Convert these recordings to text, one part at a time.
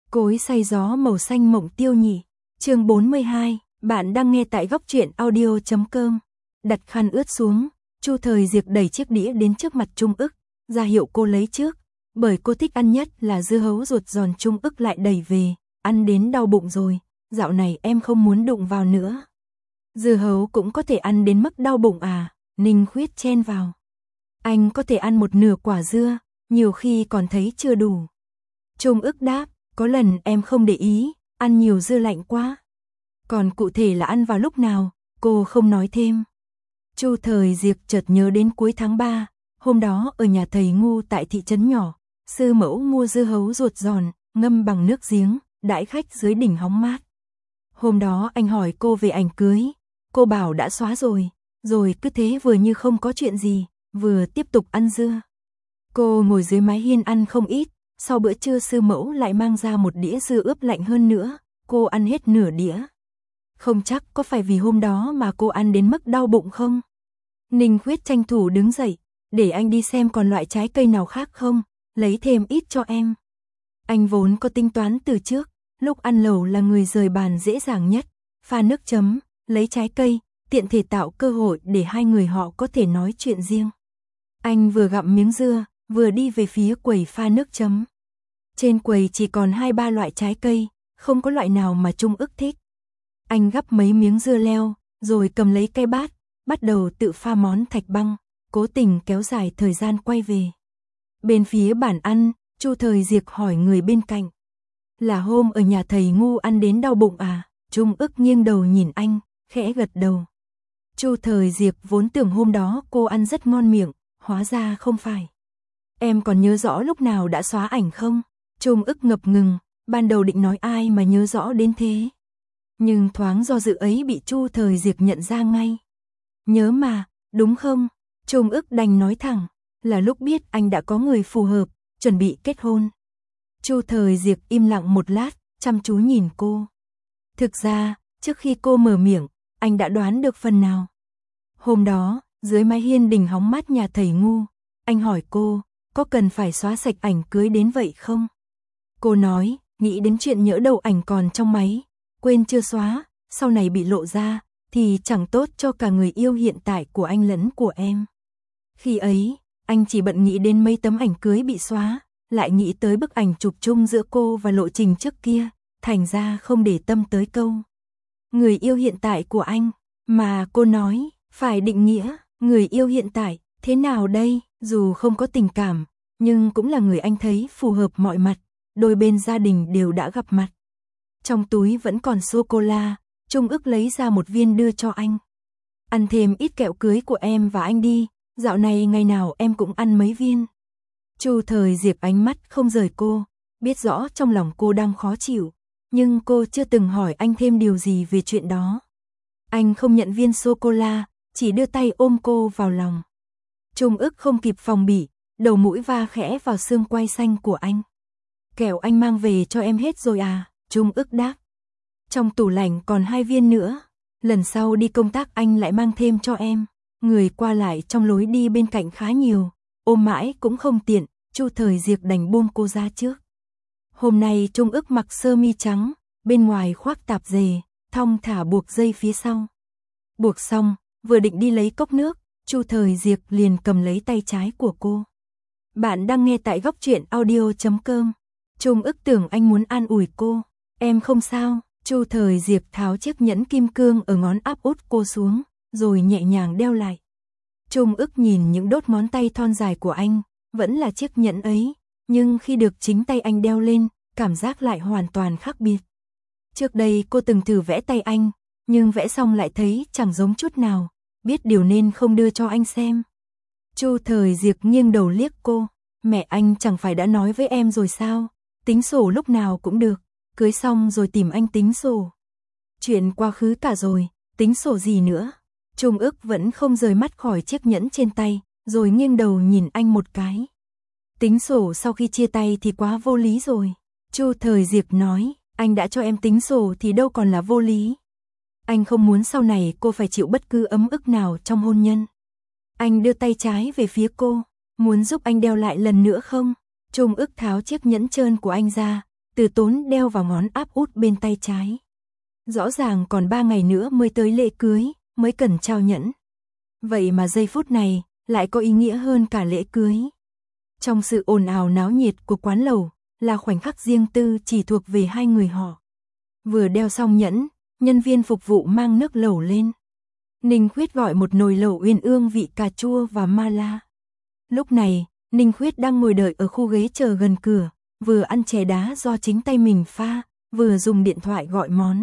Cối xay gió màu xanh mộng tiêu nhị. Chương 42, bạn đang nghe tại góc truyện audio.com. Đặt khăn ướt xuống, Chu Thời Diệp đẩy chiếc đĩa đến trước mặt Trung Ức, ra hiệu cô lấy trước, bởi cô thích ăn nhất là dưa hấu ruột giòn. Trung Ức lại đẩy về, ăn đến đau bụng rồi, dạo này em không muốn đụng vào nữa. Dưa hấu cũng có thể ăn đến mức đau bụng à? Ninh Khuyết chen vào. Anh có thể ăn một nửa quả dưa, nhiều khi còn thấy chưa đủ. Trung Ức đáp, có lần em không để ý, ăn nhiều dưa lạnh quá. Còn cụ thể là ăn vào lúc nào, cô không nói thêm. Chu Thời Diệp chợt nhớ đến cuối tháng 3, hôm đó ở nhà thầy Ngu tại thị trấn nhỏ, sư mẫu mua dưa hấu ruột giòn, ngâm bằng nước giếng, đãi khách dưới đỉnh hóng mát. Hôm đó anh hỏi cô về ảnh cưới, cô bảo đã xóa rồi cứ thế vừa như không có chuyện gì, vừa tiếp tục ăn dưa. Cô ngồi dưới mái hiên ăn không ít, sau bữa trưa sư mẫu lại mang ra một đĩa dưa ướp lạnh hơn nữa, cô ăn hết nửa đĩa. Không chắc có phải vì hôm đó mà cô ăn đến mức đau bụng không? Ninh Khuyết tranh thủ đứng dậy, để anh đi xem còn loại trái cây nào khác không, lấy thêm ít cho em. Anh vốn có tính toán từ trước, lúc ăn lẩu là người rời bàn dễ dàng nhất, pha nước chấm, lấy trái cây, tiện thể tạo cơ hội để hai người họ có thể nói chuyện riêng. Anh vừa gặm miếng dưa, vừa đi về phía quầy pha nước chấm. Trên quầy chỉ còn 2-3 loại trái cây, không có loại nào mà Trung Ức thích. Anh gắp mấy miếng dưa leo, rồi cầm lấy cái bát, bắt đầu tự pha món thạch băng, cố tình kéo dài thời gian quay về. Bên phía bàn ăn, Chu Thời Diệp hỏi người bên cạnh. Là hôm ở nhà thầy Ngu ăn đến đau bụng à? Trung Ức nghiêng đầu nhìn anh, khẽ gật đầu. Chu Thời Diệp vốn tưởng hôm đó cô ăn rất ngon miệng, hóa ra không phải. Em còn nhớ rõ lúc nào đã xóa ảnh không? Trung Ức ngập ngừng, ban đầu định nói ai mà nhớ rõ đến thế. Nhưng thoáng do dự ấy bị Chu Thời Diệp nhận ra ngay. Nhớ mà, đúng không? Trung Ức đành nói thẳng, là lúc biết anh đã có người phù hợp, chuẩn bị kết hôn. Chu Thời Diệp im lặng một lát, chăm chú nhìn cô. Thực ra, trước khi cô mở miệng, anh đã đoán được phần nào. Hôm đó, dưới mái hiên đình hóng mát nhà thầy Ngu, anh hỏi cô, có cần phải xóa sạch ảnh cưới đến vậy không? Cô nói, nghĩ đến chuyện nhỡ đâu ảnh còn trong máy, quên chưa xóa, sau này bị lộ ra, thì chẳng tốt cho cả người yêu hiện tại của anh lẫn của em. Khi ấy, anh chỉ bận nghĩ đến mấy tấm ảnh cưới bị xóa, lại nghĩ tới bức ảnh chụp chung giữa cô và lộ trình trước kia, thành ra không để tâm tới câu. Người yêu hiện tại của anh, mà cô nói, phải định nghĩa, người yêu hiện tại, thế nào đây, dù không có tình cảm, nhưng cũng là người anh thấy phù hợp mọi mặt, đôi bên gia đình đều đã gặp mặt. Trong túi vẫn còn sô-cô-la, Trung Ức lấy ra một viên đưa cho anh. Ăn thêm ít kẹo cưới của em và anh đi, dạo này ngày nào em cũng ăn mấy viên. Chu Thời Diệp ánh mắt không rời cô, biết rõ trong lòng cô đang khó chịu, nhưng cô chưa từng hỏi anh thêm điều gì về chuyện đó. Anh không nhận viên sô-cô-la, chỉ đưa tay ôm cô vào lòng. Trung Ức không kịp phòng bị, đầu mũi va khẽ vào xương quai xanh của anh. Kẹo anh mang về cho em hết rồi à? Trung Ức đáp. Trong tủ lạnh còn 2 viên nữa, lần sau đi công tác anh lại mang thêm cho em. Người qua lại trong lối đi bên cạnh khá nhiều, ôm mãi cũng không tiện, Chu Thời Diệp đành buông cô ra trước. Hôm nay Trung Ức mặc sơ mi trắng, bên ngoài khoác tạp dề, thong thả buộc dây phía sau. Buộc xong, vừa định đi lấy cốc nước, Chu Thời Diệp liền cầm lấy tay trái của cô. Bạn đang nghe tại góc truyện audio.com. Trung Ức tưởng anh muốn an ủi cô. Em không sao. Chu Thời Diệp tháo chiếc nhẫn kim cương ở ngón áp út cô xuống, rồi nhẹ nhàng đeo lại. Trung Ức nhìn những đốt ngón tay thon dài của anh, vẫn là chiếc nhẫn ấy, nhưng khi được chính tay anh đeo lên, cảm giác lại hoàn toàn khác biệt. Trước đây cô từng thử vẽ tay anh, nhưng vẽ xong lại thấy chẳng giống chút nào, biết điều nên không đưa cho anh xem. Chu Thời Diệp nghiêng đầu liếc cô, mẹ anh chẳng phải đã nói với em rồi sao, tính sổ lúc nào cũng được, cưới xong rồi tìm anh tính sổ. Chuyện quá khứ cả rồi, tính sổ gì nữa. Trung Ức vẫn không rời mắt khỏi chiếc nhẫn trên tay, rồi nghiêng đầu nhìn anh một cái. Tính sổ sau khi chia tay thì quá vô lý rồi. Chu Thời Diệp nói, anh đã cho em tính sổ thì đâu còn là vô lý. Anh không muốn sau này cô phải chịu bất cứ ấm ức nào trong hôn nhân. Anh đưa tay trái về phía cô, muốn giúp anh đeo lại lần nữa không? Trung Ức tháo chiếc nhẫn trơn của anh ra, Từ Tốn đeo vào ngón áp út bên tay trái. Rõ ràng còn 3 ngày nữa mới tới lễ cưới, mới cần trao nhẫn. Vậy mà giây phút này, lại có ý nghĩa hơn cả lễ cưới. Trong sự ồn ào náo nhiệt của quán lẩu, là khoảnh khắc riêng tư chỉ thuộc về hai người họ. Vừa đeo xong nhẫn, nhân viên phục vụ mang nước lẩu lên. Ninh Khuyết gọi một nồi lẩu uyên ương vị cà chua và mala. Lúc này, Ninh Khuyết đang ngồi đợi ở khu ghế chờ gần cửa, vừa ăn chè đá do chính tay mình pha, vừa dùng điện thoại gọi món.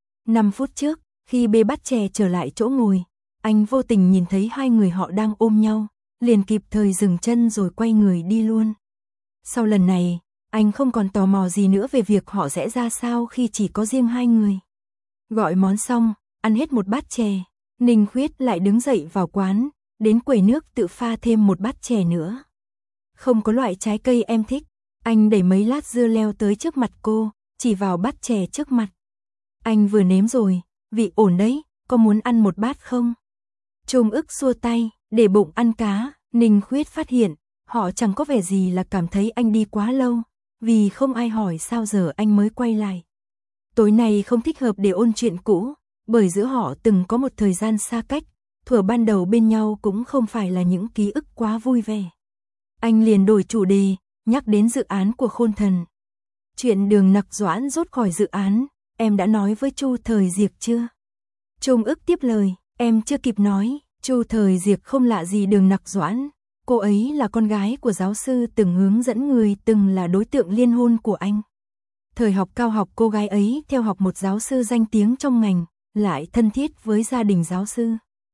5 phút trước, khi bê bát chè trở lại chỗ ngồi, anh vô tình nhìn thấy hai người họ đang ôm nhau, liền kịp thời dừng chân rồi quay người đi luôn. Sau lần này, anh không còn tò mò gì nữa về việc họ sẽ ra sao khi chỉ có riêng hai người. Gọi món xong, ăn hết một bát chè, Ninh Khuyết lại đứng dậy vào quán, đến quầy nước tự pha thêm một bát chè nữa. Không có loại trái cây em thích, anh đẩy mấy lát dưa leo tới trước mặt cô, chỉ vào bát chè trước mặt. Anh vừa nếm rồi, vị ổn đấy, có muốn ăn một bát không? Trung ức xua tay, để bụng ăn cá. Ninh Khuyết phát hiện, họ chẳng có vẻ gì là cảm thấy anh đi quá lâu, vì không ai hỏi sao giờ anh mới quay lại. Tối nay không thích hợp để ôn chuyện cũ, bởi giữa họ từng có một thời gian xa cách, thuở ban đầu bên nhau cũng không phải là những ký ức quá vui vẻ. Anh liền đổi chủ đề, nhắc đến dự án của Khôn Thần. Chuyện Đường Nặc Doãn rút khỏi dự án, em đã nói với Chu Thời Diệc chưa? Trung ức tiếp lời, em chưa kịp nói. Chu Thời Diệc không lạ gì Đường Nặc Doãn, cô ấy là con gái của giáo sư từng hướng dẫn người từng là đối tượng liên hôn của anh. Thời học cao học cô gái ấy theo học một giáo sư danh tiếng trong ngành, lại thân thiết với gia đình giáo sư.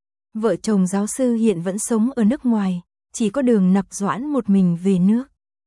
Vợ chồng giáo sư hiện vẫn sống ở nước ngoài, chỉ có Đường Nặc Doãn một mình về nước.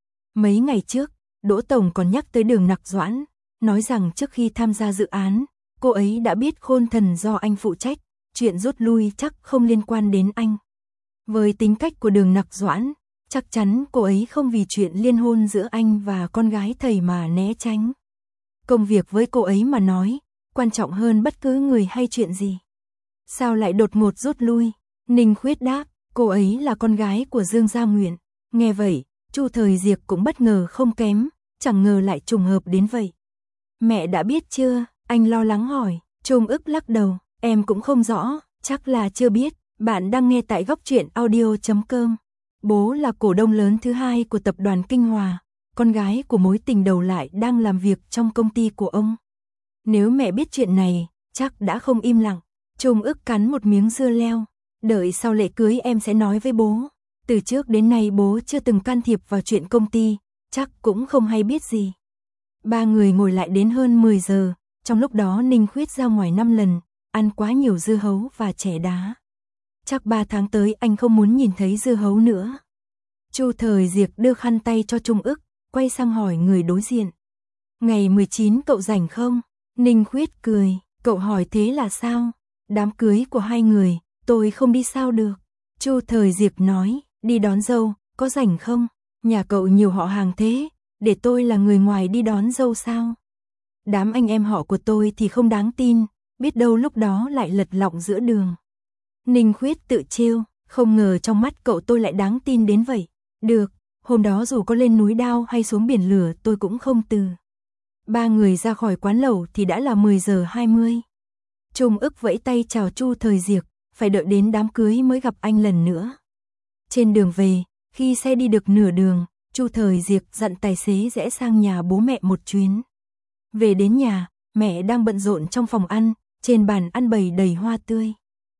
Mấy ngày trước, Đỗ Tổng còn nhắc tới Đường Nặc Doãn, nói rằng trước khi tham gia dự án, cô ấy đã biết Khôn Thần do anh phụ trách. Chuyện rút lui chắc không liên quan đến anh. Với tính cách của Đường Nặc Doãn, chắc chắn cô ấy không vì chuyện liên hôn giữa anh và con gái thầy mà né tránh. Công việc với cô ấy mà nói, quan trọng hơn bất cứ người hay chuyện gì. Sao lại đột ngột rút lui? Ninh Khuyết đáp, cô ấy là con gái của Dương Gia Nguyện. Nghe vậy, Chu Thời Diệc cũng bất ngờ không kém, chẳng ngờ lại trùng hợp đến vậy. Mẹ đã biết chưa? Anh lo lắng hỏi. Trung ức lắc đầu. Em cũng không rõ, chắc là chưa biết. Bạn đang nghe tại góc truyện audio.com. Bố là cổ đông lớn thứ hai của tập đoàn Kinh Hòa, con gái của mối tình đầu lại đang làm việc trong công ty của ông. Nếu mẹ biết chuyện này, chắc đã không im lặng. Trung ức cắn một miếng dưa leo. Đợi sau lễ cưới em sẽ nói với bố. Từ trước đến nay bố chưa từng can thiệp vào chuyện công ty, chắc cũng không hay biết gì. Ba người ngồi lại đến hơn 10 giờ, trong lúc đó Ninh Khuyết ra ngoài 5 lần. Ăn quá nhiều dưa hấu và chè đá. Chắc 3 tháng tới anh không muốn nhìn thấy dưa hấu nữa. Chu Thời Diệc đưa khăn tay cho Trung ức, quay sang hỏi người đối diện. Ngày 19 cậu rảnh không? Ninh Khuyết cười, cậu hỏi thế là sao? Đám cưới của hai người, tôi không đi sao được. Chu Thời Diệc nói, đi đón dâu, có rảnh không? Nhà cậu nhiều họ hàng thế, để tôi là người ngoài đi đón dâu sao? Đám anh em họ của tôi thì không đáng tin. Biết đâu lúc đó lại lật lọng giữa đường. Ninh Khuyết tự trêu, không ngờ trong mắt cậu tôi lại đáng tin đến vậy. Được, hôm đó dù có lên núi đao hay xuống biển lửa tôi cũng không từ. Ba người ra khỏi quán lẩu thì đã là 10 giờ 20. Trung ức vẫy tay chào Chu Thời Diệc, phải đợi đến đám cưới mới gặp anh lần nữa. Trên đường về, khi xe đi được nửa đường, Chu Thời Diệc dặn tài xế rẽ sang nhà bố mẹ một chuyến. Về đến nhà, mẹ đang bận rộn trong phòng ăn. Trên bàn ăn bày đầy hoa tươi.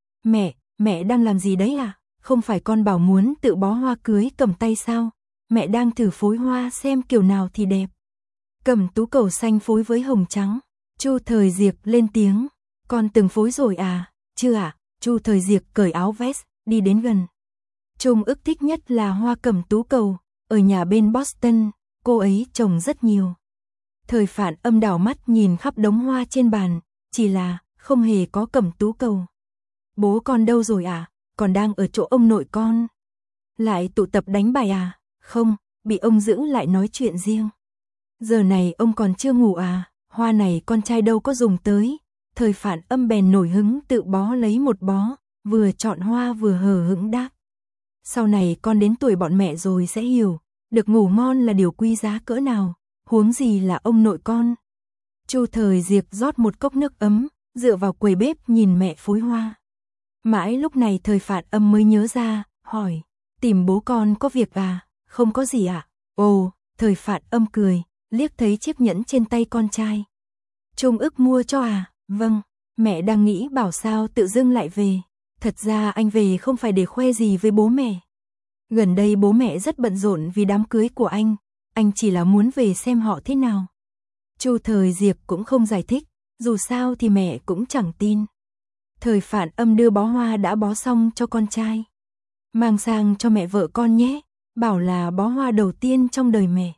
Mẹ đang làm gì đấy à? Không phải con bảo muốn tự bó hoa cưới cầm tay sao? Mẹ đang thử phối hoa xem kiểu nào thì đẹp. Cầm tú cầu xanh phối với hồng trắng. Chu Thời Diệc lên tiếng. Con từng phối rồi à? Chưa à? Chu Thời Diệc cởi áo vest, đi đến gần. Trung ức thích nhất là hoa cẩm tú cầu. Ở nhà bên Boston, cô ấy trồng rất nhiều. Thời Phạn Âm đảo mắt nhìn khắp đống hoa trên bàn. Chỉ là không hề có cẩm tú cầu. Bố con đâu rồi à? Còn đang ở chỗ ông nội con. Lại tụ tập đánh bài à? Không, bị ông giữ lại nói chuyện riêng. Giờ này ông còn chưa ngủ à? Hoa này con trai đâu có dùng tới. Thời Phạn Âm bèn nổi hứng tự bó lấy một bó, vừa chọn hoa vừa hờ hững đáp. Sau này con đến tuổi bọn mẹ rồi sẽ hiểu, được ngủ ngon là điều quý giá cỡ nào. huống gì là ông nội con. Chu Thời Diệp rót một cốc nước ấm, dựa vào quầy bếp nhìn mẹ phối hoa. Mãi lúc này Thời Phạn Âm mới nhớ ra, hỏi, tìm bố con có việc à? Không có gì ạ. Ồ, Thời Phạn Âm cười, liếc thấy chiếc nhẫn trên tay con trai. Trung ức mua cho à? Vâng, mẹ đang nghĩ bảo sao tự dưng lại về. Thật ra anh về không phải để khoe gì với bố mẹ. Gần đây bố mẹ rất bận rộn vì đám cưới của anh chỉ là muốn về xem họ thế nào. Chu Thời Diệp cũng không giải thích, dù sao thì mẹ cũng chẳng tin. Thời Phạn Âm đưa bó hoa đã bó xong cho con trai. Mang sang cho mẹ vợ con nhé, bảo là bó hoa đầu tiên trong đời mẹ.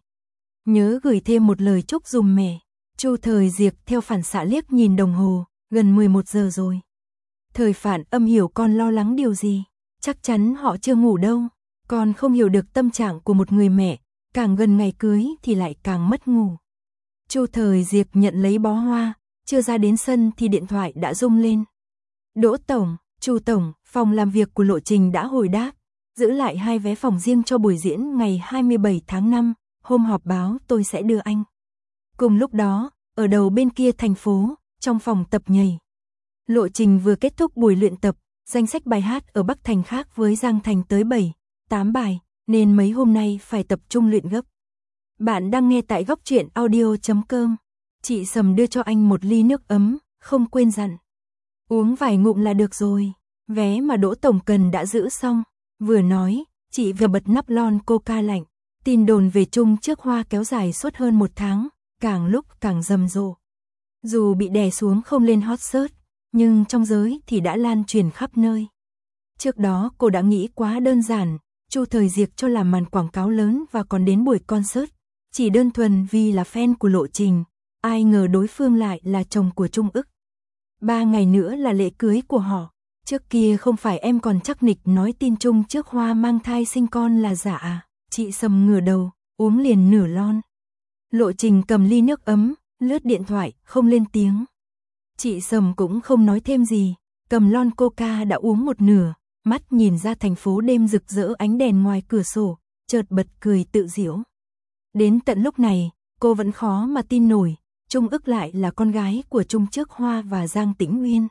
Nhớ gửi thêm một lời chúc dùm mẹ. Chu Thời Diệp theo phản xạ liếc nhìn đồng hồ, gần 11 giờ rồi. Thời Phạn Âm hiểu con lo lắng điều gì, chắc chắn họ chưa ngủ đâu. Con không hiểu được tâm trạng của một người mẹ, càng gần ngày cưới thì lại càng mất ngủ. Chu Thời Diệp nhận lấy bó hoa, chưa ra đến sân thì điện thoại đã rung lên. Đỗ Tổng, Chu Tổng, phòng làm việc của Lộ Trình đã hồi đáp, giữ lại 2 vé phòng riêng cho buổi diễn ngày 27 tháng 5, hôm họp báo tôi sẽ đưa anh. Cùng lúc đó, ở đầu bên kia thành phố, trong phòng tập nhảy, Lộ Trình vừa kết thúc buổi luyện tập, danh sách bài hát ở Bắc Thành khác với Giang Thành tới 7, 8 bài, nên mấy hôm nay phải tập trung luyện gấp. Bạn đang nghe tại Góc Truyện Audio.com. Chị Sầm đưa cho anh một ly nước ấm, không quên dặn. Uống vài ngụm là được rồi, vé mà Đỗ Tổng cần đã giữ xong. Vừa nói, chị vừa bật nắp lon coca lạnh. Tin đồn về Trung trước Hoa kéo dài suốt hơn 1 tháng, càng lúc càng rầm rộ. Dù bị đè xuống không lên hot search, nhưng trong giới thì đã lan truyền khắp nơi. Trước đó cô đã nghĩ quá đơn giản, Chu Thời Diệp cho làm màn quảng cáo lớn và còn đến buổi concert, chỉ đơn thuần vì là fan của Lộ Trình, ai ngờ đối phương lại là chồng của Trung ức. 3 ngày nữa là lễ cưới của họ, trước kia không phải em còn chắc nịch nói tin Trung trước Hoa mang thai sinh con là giả à? Chị Sầm ngửa đầu, uống liền nửa lon. Lộ Trình cầm ly nước ấm, lướt điện thoại, không lên tiếng. Chị Sầm cũng không nói thêm gì, cầm lon coca đã uống một nửa, mắt nhìn ra thành phố đêm rực rỡ ánh đèn ngoài cửa sổ, chợt bật cười tự giễu. Đến tận lúc này, cô vẫn khó mà tin nổi, Trung ức lại là con gái của Trung trước Hoa và Giang Tĩnh Uyên.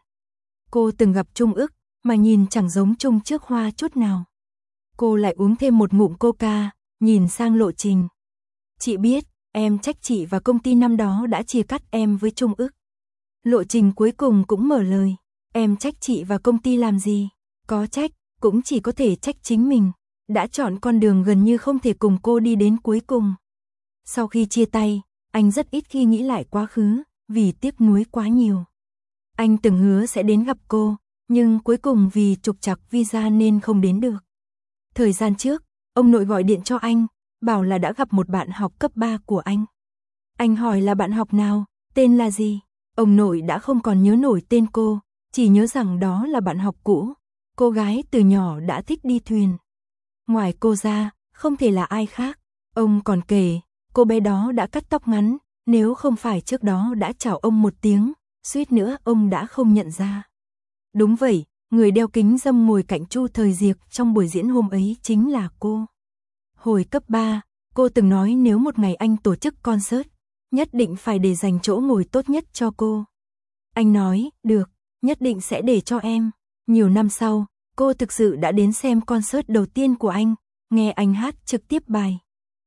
Cô từng gặp Trung ức, mà nhìn chẳng giống Trung trước Hoa chút nào. Cô lại uống thêm một ngụm coca, nhìn sang Lộ Trình. Chị biết, em trách chị và công ty năm đó đã chia cắt em với Trung ức. Lộ Trình cuối cùng cũng mở lời. Em trách chị và công ty làm gì? Có trách, cũng chỉ có thể trách chính mình. Đã chọn con đường gần như không thể cùng cô đi đến cuối cùng. Sau khi chia tay, anh rất ít khi nghĩ lại quá khứ, vì tiếc nuối quá nhiều. Anh từng hứa sẽ đến gặp cô, nhưng cuối cùng vì trục trặc visa nên không đến được. Thời gian trước, ông nội gọi điện cho anh, bảo là đã gặp một bạn học cấp 3 của anh. Anh hỏi là bạn học nào, tên là gì? Ông nội đã không còn nhớ nổi tên cô, chỉ nhớ rằng đó là bạn học cũ. Cô gái từ nhỏ đã thích đi thuyền. Ngoài cô ra, không thể là ai khác. Ông còn kể, cô bé đó đã cắt tóc ngắn, nếu không phải trước đó đã chào ông một tiếng, suýt nữa ông đã không nhận ra. Đúng vậy, người đeo kính râm ngồi cạnh Chu Thời Diệp trong buổi diễn hôm ấy chính là cô. Hồi cấp 3, cô từng nói nếu một ngày anh tổ chức concert, nhất định phải để dành chỗ ngồi tốt nhất cho cô. Anh nói, được, nhất định sẽ để cho em. Nhiều năm sau, cô thực sự đã đến xem concert đầu tiên của anh, nghe anh hát trực tiếp bài.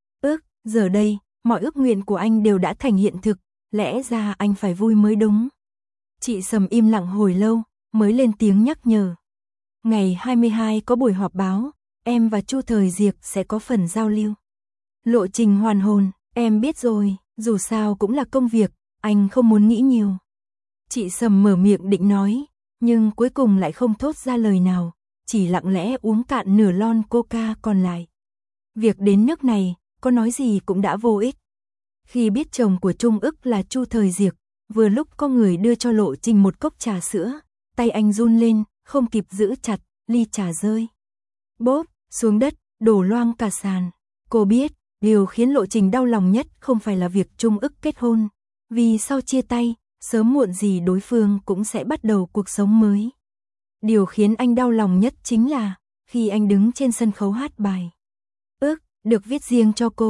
Giờ đây, mọi ước nguyện của anh đều đã thành hiện thực, lẽ ra anh phải vui mới đúng. Chị Sầm im lặng hồi lâu, mới lên tiếng nhắc nhở. Ngày 22 có buổi họp báo, em và Chu Thời Diệp sẽ có phần giao lưu. Lộ Trình hoàn hồn, em biết rồi, dù sao cũng là công việc, anh không muốn nghĩ nhiều. Chị Sầm mở miệng định nói, nhưng cuối cùng lại không thốt ra lời nào, chỉ lặng lẽ uống cạn nửa lon coca còn lại. Việc đến nước này, có nói gì cũng đã vô ích. Khi biết chồng của Trung ức là Chu Thời Diệp, vừa lúc có người đưa cho Lộ Trình một cốc trà sữa, tay anh run lên, không kịp giữ chặt, ly trà rơi. Bốp, xuống đất, đổ loang cả sàn. Cô biết, điều khiến Lộ Trình đau lòng nhất không phải là việc Trung ức kết hôn, vì sau chia tay, sớm muộn gì đối phương cũng sẽ bắt đầu cuộc sống mới. Điều khiến anh đau lòng nhất chính là, khi anh đứng trên sân khấu hát bài được viết riêng cho cô,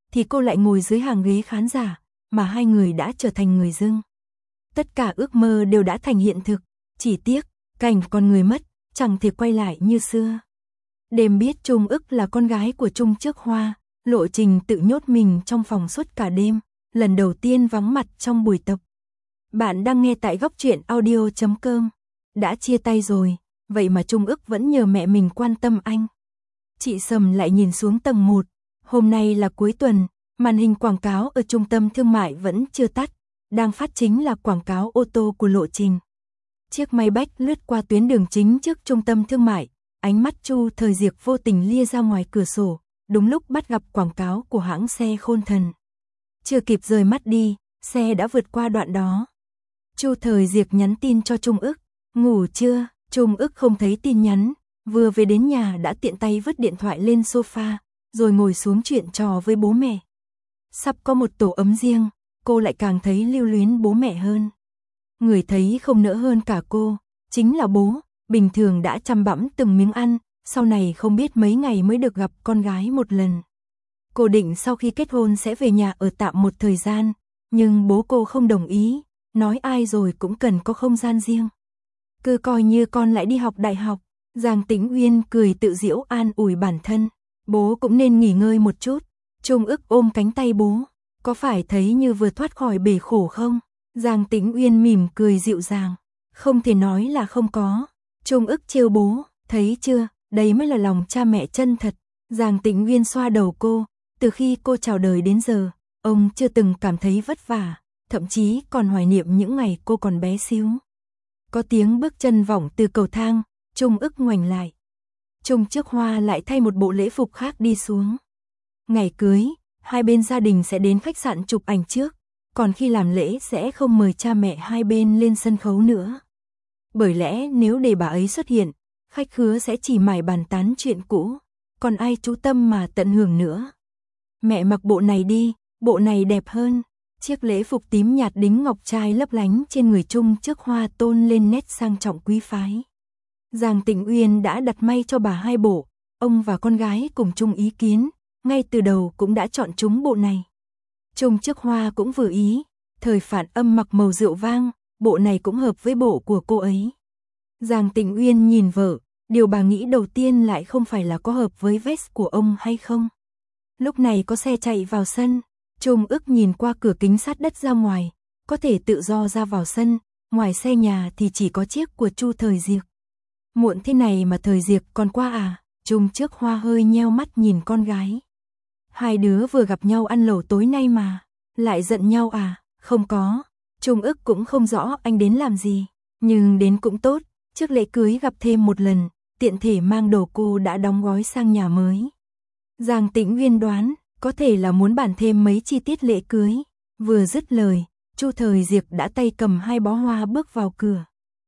thì cô lại ngồi dưới hàng ghế khán giả, mà hai người đã trở thành người dưng. Tất cả ước mơ đều đã thành hiện thực, chỉ tiếc, cảnh con người mất, chẳng thể quay lại như xưa. Đêm biết Trung ức là con gái của Trung Trước Hoa, Lộ Trình tự nhốt mình trong phòng suốt cả đêm, lần đầu tiên vắng mặt trong buổi tập. Bạn đang nghe tại góc truyện audio.com. Đã chia tay rồi, vậy mà Trung ức vẫn nhờ mẹ mình quan tâm anh. Chị Sầm lại nhìn xuống tầng 1, hôm nay là cuối tuần, màn hình quảng cáo ở trung tâm thương mại vẫn chưa tắt, đang phát chính là quảng cáo ô tô của Lộ Trình. Chiếc Maybach lướt qua tuyến đường chính trước trung tâm thương mại, ánh mắt Chu Thời Diệc vô tình lia ra ngoài cửa sổ, đúng lúc bắt gặp quảng cáo của hãng xe Khôn Thần. Chưa kịp rời mắt đi, xe đã vượt qua đoạn đó. Chu Thời Diệc nhắn tin cho Trung ức, ngủ chưa? Trung ức không thấy tin nhắn, vừa về đến nhà đã tiện tay vứt điện thoại lên sofa, rồi ngồi xuống chuyện trò với bố mẹ. Sắp có một tổ ấm riêng, cô lại càng thấy lưu luyến bố mẹ hơn. Người thấy không nỡ hơn cả cô, chính là bố, bình thường đã chăm bẵm từng miếng ăn, sau này không biết mấy ngày mới được gặp con gái một lần. Cô định sau khi kết hôn sẽ về nhà ở tạm một thời gian, nhưng bố cô không đồng ý, nói ai rồi cũng cần có không gian riêng. Cứ coi như con lại đi học đại học. Giang Tĩnh Uyên cười tự giễu an ủi bản thân, bố cũng nên nghỉ ngơi một chút. Trung ức ôm cánh tay bố, có phải thấy như vừa thoát khỏi bể khổ không? Giang Tĩnh Uyên mỉm cười dịu dàng, không thể nói là không có. Trung ức trêu bố, thấy chưa, đấy mới là lòng cha mẹ chân thật. Giang Tĩnh Uyên xoa đầu cô, từ khi cô chào đời đến giờ, ông chưa từng cảm thấy vất vả, thậm chí còn hoài niệm những ngày cô còn bé xíu. Có tiếng bước chân vọng từ cầu thang, Trung ức ngoảnh lại. Trung Trước Hoa lại thay một bộ lễ phục khác đi xuống. Ngày cưới, hai bên gia đình sẽ đến khách sạn chụp ảnh trước, còn khi làm lễ sẽ không mời cha mẹ hai bên lên sân khấu nữa. Bởi lẽ nếu để bà ấy xuất hiện, khách khứa sẽ chỉ mải bàn tán chuyện cũ, còn ai chú tâm mà tận hưởng nữa. Mẹ mặc bộ này đi, bộ này đẹp hơn. Chiếc lễ phục tím nhạt đính ngọc trai lấp lánh trên người Trung Trước Hoa tôn lên nét sang trọng quý phái. Giang Tĩnh Uyên đã đặt may cho bà hai bộ, ông và con gái cùng chung ý kiến, ngay từ đầu cũng đã chọn chúng bộ này. Trung Trước Hoa cũng vừa ý, thời Phản Âm mặc màu rượu vang, bộ này cũng hợp với bộ của cô ấy. Giang Tĩnh Uyên nhìn vợ, điều bà nghĩ đầu tiên lại không phải là có hợp với vest của ông hay không. Lúc này có xe chạy vào sân, Trung ức nhìn qua cửa kính sát đất ra ngoài, có thể tự do ra vào sân, ngoài xe nhà thì chỉ có chiếc của Chu Thời Diệc. Muộn thế này mà Thời Diệc còn qua à? Trung Trước Hoa hơi nheo mắt nhìn con gái. Hai đứa vừa gặp nhau ăn lẩu tối nay mà, lại giận nhau à? Không có. Trung ức cũng không rõ anh đến làm gì, nhưng đến cũng tốt, trước lễ cưới gặp thêm một lần, tiện thể mang đồ cô đã đóng gói sang nhà mới. Giang Tĩnh Uyên đoán, có thể là muốn bàn thêm mấy chi tiết lễ cưới. Vừa dứt lời, Chu Thời Diệc đã tay cầm hai bó hoa bước vào cửa.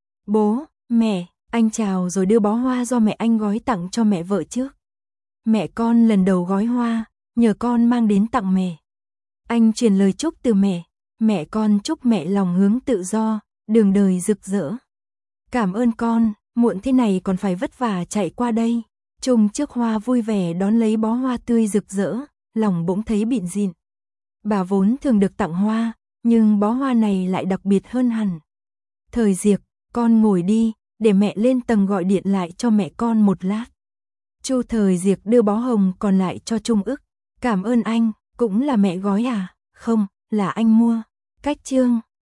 Bố, mẹ, anh chào rồi đưa bó hoa do mẹ anh gói tặng cho mẹ vợ trước. Mẹ con lần đầu gói hoa, nhờ con mang đến tặng mẹ. Anh truyền lời chúc từ mẹ con chúc mẹ lòng hướng tự do, đường đời rực rỡ. Cảm ơn con, muộn thế này còn phải vất vả chạy qua đây. Trung Trước Hoa vui vẻ đón lấy bó hoa tươi rực rỡ, lòng bỗng thấy bịn dịn. Bà vốn thường được tặng hoa, nhưng bó hoa này lại đặc biệt hơn hẳn. Thời Diệc, con ngồi đi, để mẹ lên tầng gọi điện lại cho mẹ con một lát. Chu Thời Diệc đưa bó hồng còn lại cho Trung ức. Cảm ơn anh, cũng là mẹ gói à? Không, là anh mua. Cách chương